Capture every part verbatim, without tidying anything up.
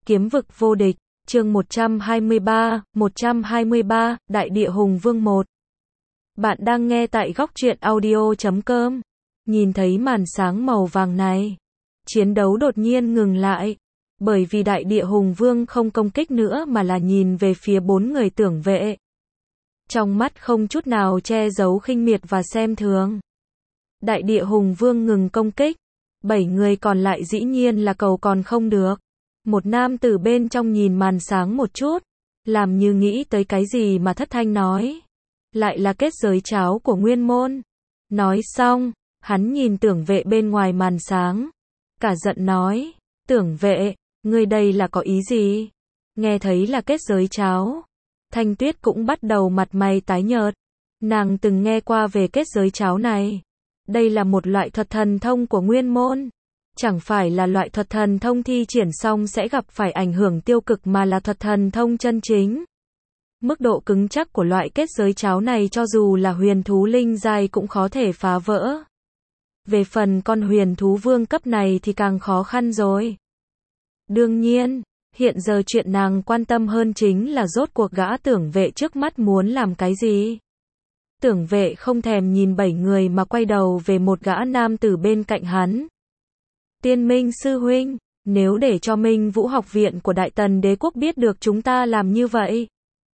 Kiếm vực vô địch, chương một trăm hai mươi ba, một trăm hai mươi ba, Đại địa hùng vương một. Bạn đang nghe tại góc truyện audio chấm com. Nhìn thấy màn sáng màu vàng này, chiến đấu đột nhiên ngừng lại, bởi vì đại địa hùng vương không công kích nữa mà là nhìn về phía bốn người tưởng vệ. Trong mắt không chút nào che giấu khinh miệt và xem thường. Đại địa hùng vương ngừng công kích, bảy người còn lại dĩ nhiên là cầu còn không được. Một nam tử bên trong nhìn màn sáng một chút, làm như nghĩ tới cái gì mà thất thanh nói. Lại là kết giới cháo của nguyên môn. Nói xong, hắn nhìn tưởng vệ bên ngoài màn sáng. Cả giận nói, tưởng vệ, ngươi đây là có ý gì? Nghe thấy là kết giới cháo. Thanh Tuyết cũng bắt đầu mặt mày tái nhợt. Nàng từng nghe qua về kết giới cháo này. Đây là một loại thuật thần thông của nguyên môn. Chẳng phải là loại thuật thần thông thi triển xong sẽ gặp phải ảnh hưởng tiêu cực mà là thuật thần thông chân chính. Mức độ cứng chắc của loại kết giới cháo này cho dù là huyền thú linh giai cũng khó thể phá vỡ. Về phần con huyền thú vương cấp này thì càng khó khăn rồi. Đương nhiên, hiện giờ chuyện nàng quan tâm hơn chính là rốt cuộc gã tưởng vệ trước mắt muốn làm cái gì. Tưởng vệ không thèm nhìn bảy người mà quay đầu về một gã nam tử bên cạnh hắn. Tiên Minh sư huynh, nếu để cho Minh Vũ học viện của Đại Tần Đế quốc biết được chúng ta làm như vậy,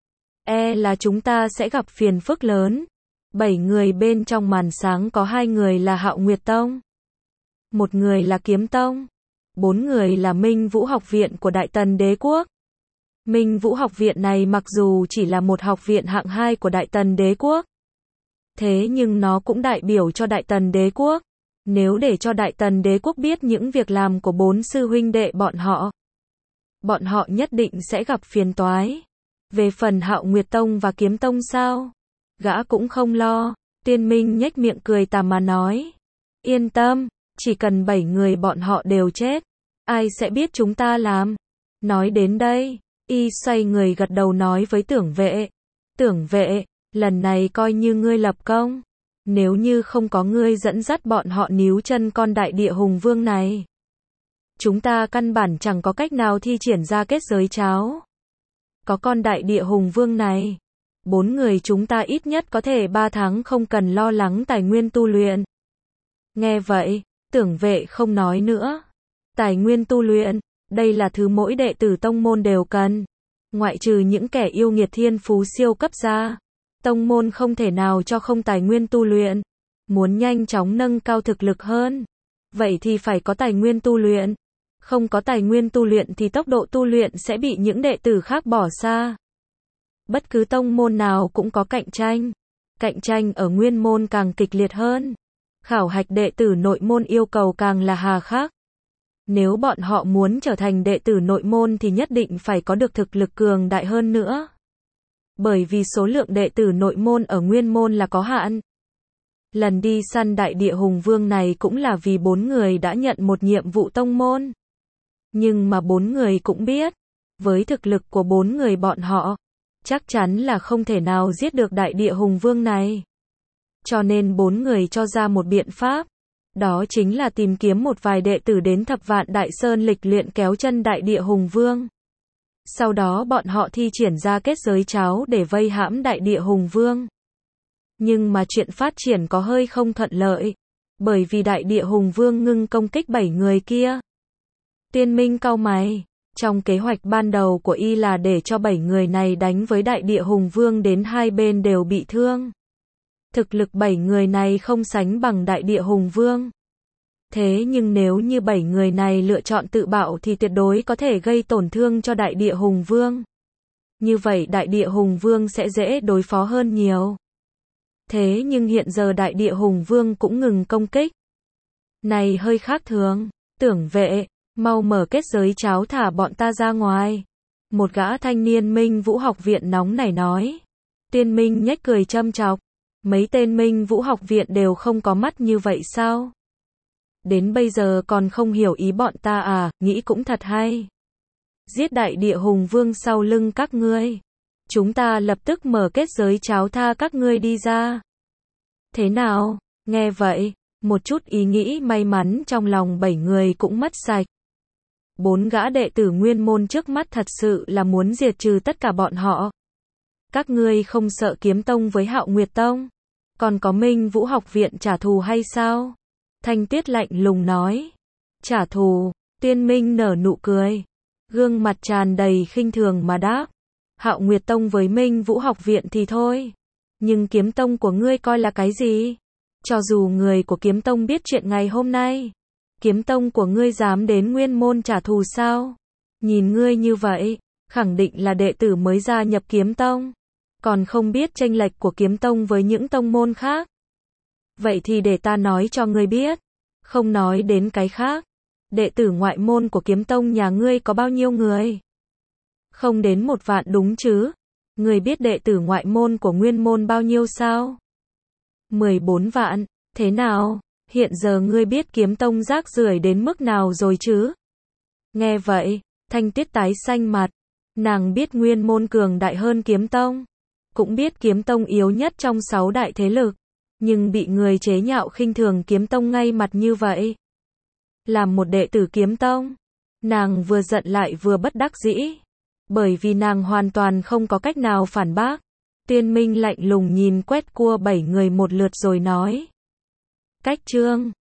e là chúng ta sẽ gặp phiền phức lớn. Bảy người bên trong màn sáng có hai người là Hạo Nguyệt Tông, một người là Kiếm Tông, bốn người là Minh Vũ học viện của Đại Tần Đế quốc. Minh Vũ học viện này mặc dù chỉ là một học viện hạng hai của Đại Tần Đế quốc, thế nhưng nó cũng đại biểu cho Đại Tần Đế quốc. Nếu để cho Đại Tần Đế quốc biết những việc làm của bốn sư huynh đệ bọn họ, bọn họ nhất định sẽ gặp phiền toái. Về phần Hạo Nguyệt Tông và Kiếm Tông sao? Gã cũng không lo. Tiên Minh nhếch miệng cười tà mà nói. Yên tâm, chỉ cần bảy người bọn họ đều chết, ai sẽ biết chúng ta làm. Nói đến đây, y xoay người gật đầu nói với tưởng vệ. Tưởng vệ, lần này coi như ngươi lập công. Nếu như không có ngươi dẫn dắt bọn họ níu chân con đại địa hùng vương này, chúng ta căn bản chẳng có cách nào thi triển ra kết giới cháo. Có con đại địa hùng vương này, bốn người chúng ta ít nhất có thể ba tháng không cần lo lắng tài nguyên tu luyện. Nghe vậy, tưởng vệ không nói nữa. Tài nguyên tu luyện, đây là thứ mỗi đệ tử tông môn đều cần. Ngoại trừ những kẻ yêu nghiệt thiên phú siêu cấp ra, tông môn không thể nào cho không tài nguyên tu luyện. Muốn nhanh chóng nâng cao thực lực hơn, vậy thì phải có tài nguyên tu luyện. Không có tài nguyên tu luyện thì tốc độ tu luyện sẽ bị những đệ tử khác bỏ xa. Bất cứ tông môn nào cũng có cạnh tranh. Cạnh tranh ở nguyên môn càng kịch liệt hơn. Khảo hạch đệ tử nội môn yêu cầu càng là hà khắc. Nếu bọn họ muốn trở thành đệ tử nội môn thì nhất định phải có được thực lực cường đại hơn nữa. Bởi vì số lượng đệ tử nội môn ở nguyên môn là có hạn. Lần đi săn đại địa hùng vương này cũng là vì bốn người đã nhận một nhiệm vụ tông môn. Nhưng mà bốn người cũng biết, với thực lực của bốn người bọn họ, chắc chắn là không thể nào giết được đại địa hùng vương này. Cho nên bốn người cho ra một biện pháp, đó chính là tìm kiếm một vài đệ tử đến Thập Vạn Đại Sơn lịch luyện kéo chân đại địa hùng vương. Sau đó bọn họ thi triển ra kết giới cháo để vây hãm đại địa hùng vương. Nhưng mà chuyện phát triển có hơi không thuận lợi, bởi vì đại địa hùng vương ngưng công kích bảy người kia. Tiên Minh cau mày, trong kế hoạch ban đầu của y là để cho bảy người này đánh với đại địa hùng vương đến hai bên đều bị thương. Thực lực bảy người này không sánh bằng đại địa hùng vương. Thế nhưng nếu như bảy người này lựa chọn tự bạo thì tuyệt đối có thể gây tổn thương cho đại địa hùng vương. Như vậy đại địa hùng vương sẽ dễ đối phó hơn nhiều. Thế nhưng hiện giờ đại địa hùng vương cũng ngừng công kích. Này hơi khác thường. Tưởng vệ, mau mở kết giới cháo thả bọn ta ra ngoài. Một gã thanh niên Minh Vũ học viện nóng nảy nói. Tiên Minh nhếch cười châm chọc. Mấy tên Minh Vũ học viện đều không có mắt như vậy sao? Đến bây giờ còn không hiểu ý bọn ta à, nghĩ cũng thật hay. Giết đại địa hùng vương sau lưng các ngươi. Chúng ta lập tức mở kết giới cháo tha các ngươi đi ra. Thế nào? Nghe vậy, một chút ý nghĩ may mắn trong lòng bảy người cũng mất sạch. Bốn gã đệ tử nguyên môn trước mắt thật sự là muốn diệt trừ tất cả bọn họ. Các ngươi không sợ Kiếm Tông với Hạo Nguyệt Tông? Còn có Minh Vũ học viện trả thù hay sao? Thanh Tiết lạnh lùng nói. Trả thù, Tiên Minh nở nụ cười. Gương mặt tràn đầy khinh thường mà đáp. Hạo Nguyệt Tông với Minh Vũ học viện thì thôi. Nhưng Kiếm Tông của ngươi coi là cái gì? Cho dù người của Kiếm Tông biết chuyện ngày hôm nay, Kiếm Tông của ngươi dám đến nguyên môn trả thù sao? Nhìn ngươi như vậy, khẳng định là đệ tử mới gia nhập Kiếm Tông, còn không biết chênh lệch của Kiếm Tông với những tông môn khác. Vậy thì để ta nói cho ngươi biết, không nói đến cái khác, đệ tử ngoại môn của Kiếm Tông nhà ngươi có bao nhiêu người? Không đến một vạn đúng chứ? Ngươi biết đệ tử ngoại môn của nguyên môn bao nhiêu sao? mười bốn vạn, thế nào? Hiện giờ ngươi biết Kiếm Tông rác rưởi đến mức nào rồi chứ? Nghe vậy, Thanh Tiết tái xanh mặt. Nàng biết nguyên môn cường đại hơn Kiếm Tông, cũng biết Kiếm Tông yếu nhất trong sáu đại thế lực, nhưng bị người chế nhạo khinh thường Kiếm Tông ngay mặt như vậy. Làm một đệ tử Kiếm Tông, nàng vừa giận lại vừa bất đắc dĩ, bởi vì nàng hoàn toàn không có cách nào phản bác. Tiên Minh lạnh lùng nhìn quét cua bảy người một lượt rồi nói. Cách chương